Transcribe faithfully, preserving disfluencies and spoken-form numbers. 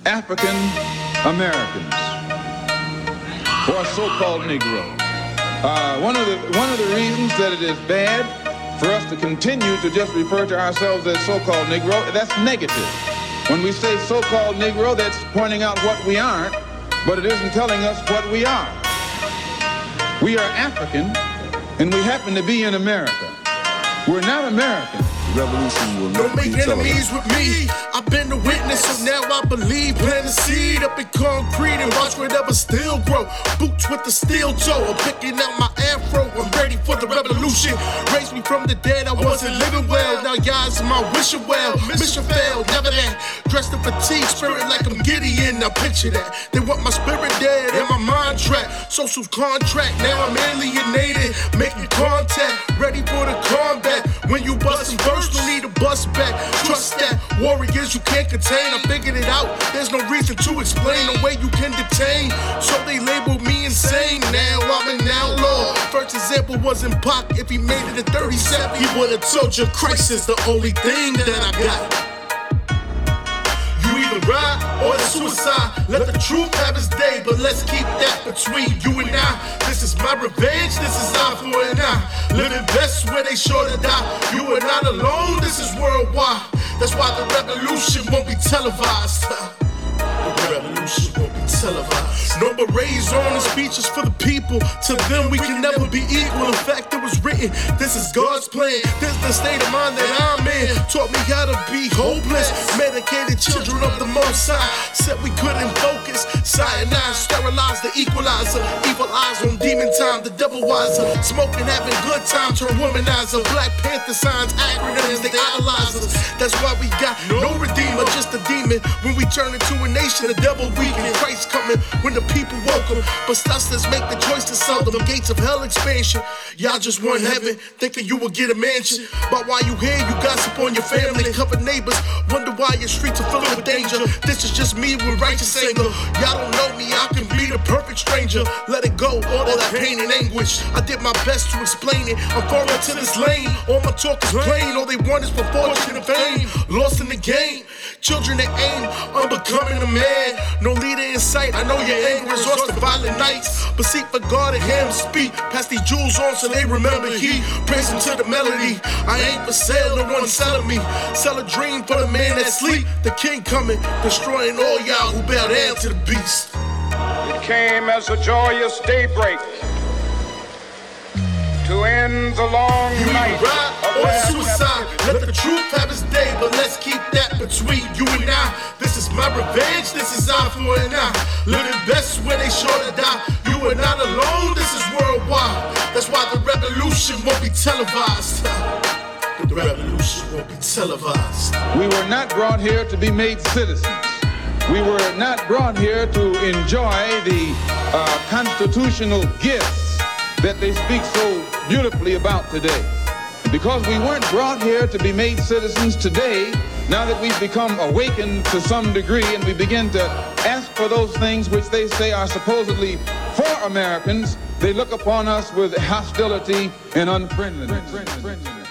African Americans, or so-called Negro. Uh, one of the one of the reasons that it is bad for us to continue to just refer to ourselves as so-called Negro, that's negative. When we say so-called Negro, that's pointing out what we aren't, but it isn't telling us what we are. We are African, and we happen to be in America. We're not American. Revolution will Don't make enemies with me. I've been the witness, so now I believe. Plant a seed up in concrete and watch whatever still grow. Boots with the steel toe. I'm picking out my afro. I'm ready for the revolution. Raised me from the dead, I wasn't living well. Now y'all's my wishing well. Mission failed, never that. Dressed in fatigue, spirit like I'm Gideon. Now picture that. They want my spirit dead and my mind trapped. Social contract, now I'm alienated. Making contact, ready for the combat. When you bustin' first, no need to bust back. Trust that, warriors you can't contain. I figured it out, there's no reason to explain the way you can detain. So they labeled me insane, now I'm an outlaw. First example wasn't Pac, if he made it at thirty-seven, he would've told you Christ is the only thing that I got. You either ride or it's suicide. Let the truth have its day, but let's keep that between you and I. This is my revenge, this is eye for an eye. Living best where they sure to die. You are not alone, this is worldwide. That's why the revolution won't be televised. The revolution won't be televised. No berets on the speeches for the people. To them we can never be equal. In fact, it was written, this is God's plan. This is the state of mind that I'm in. Taught me how to be hopeless. Medicated children of the Most High. Said we couldn't focus. Cyanide, sterilize the equalizer. Evil eyes on demon time, the devil wiser. Smoking, having good time, turn womanizer. Black Panther signs, acronyms, they idolize us. That's why we got no redeemer, just a demon. When we turn into a nation, the devil weakened. Christ coming when the people welcome. But us make the choice to sell them. Gates of hell expansion. Y'all just want heaven, thinking you will get a mansion. But while you here, you gossip on your family. Cover neighbors, wonder why your streets are filled with danger. This is just me with righteous anger. Y'all don't know me, I can be the perfect stranger. Let it go, all that pain and anguish. I did my best to explain it. I'm falling to this lane. All my talk is plain. All they want is for fortune and fame. Lost in the game. Children that aim, unbecoming a man. No leader in sight. I know your anger is lost to violent nights. But seek for God and Him speak. Pass these jewels on so they remember He. Praise Him to the melody. I ain't for sale, no one selling me. Sell a dream for the man that sleep. The King coming, destroying all y'all who bow down to the beast. It came as a joyous daybreak to end the long you night ride of or last suicide. Let the truth have its day, but let's keep that between you and I. This is my revenge, this is eye for an eye. Living best where they sure to die. You are not alone, this is worldwide. That's why the revolution won't be televised. The revolution won't be televised. We were not brought here to be made citizens. We were not brought here to enjoy the uh, constitutional gifts that they speak so beautifully about today. Because we weren't brought here to be made citizens today, now that we've become awakened to some degree and we begin to ask for those things which they say are supposedly for Americans, they look upon us with hostility and unfriendliness.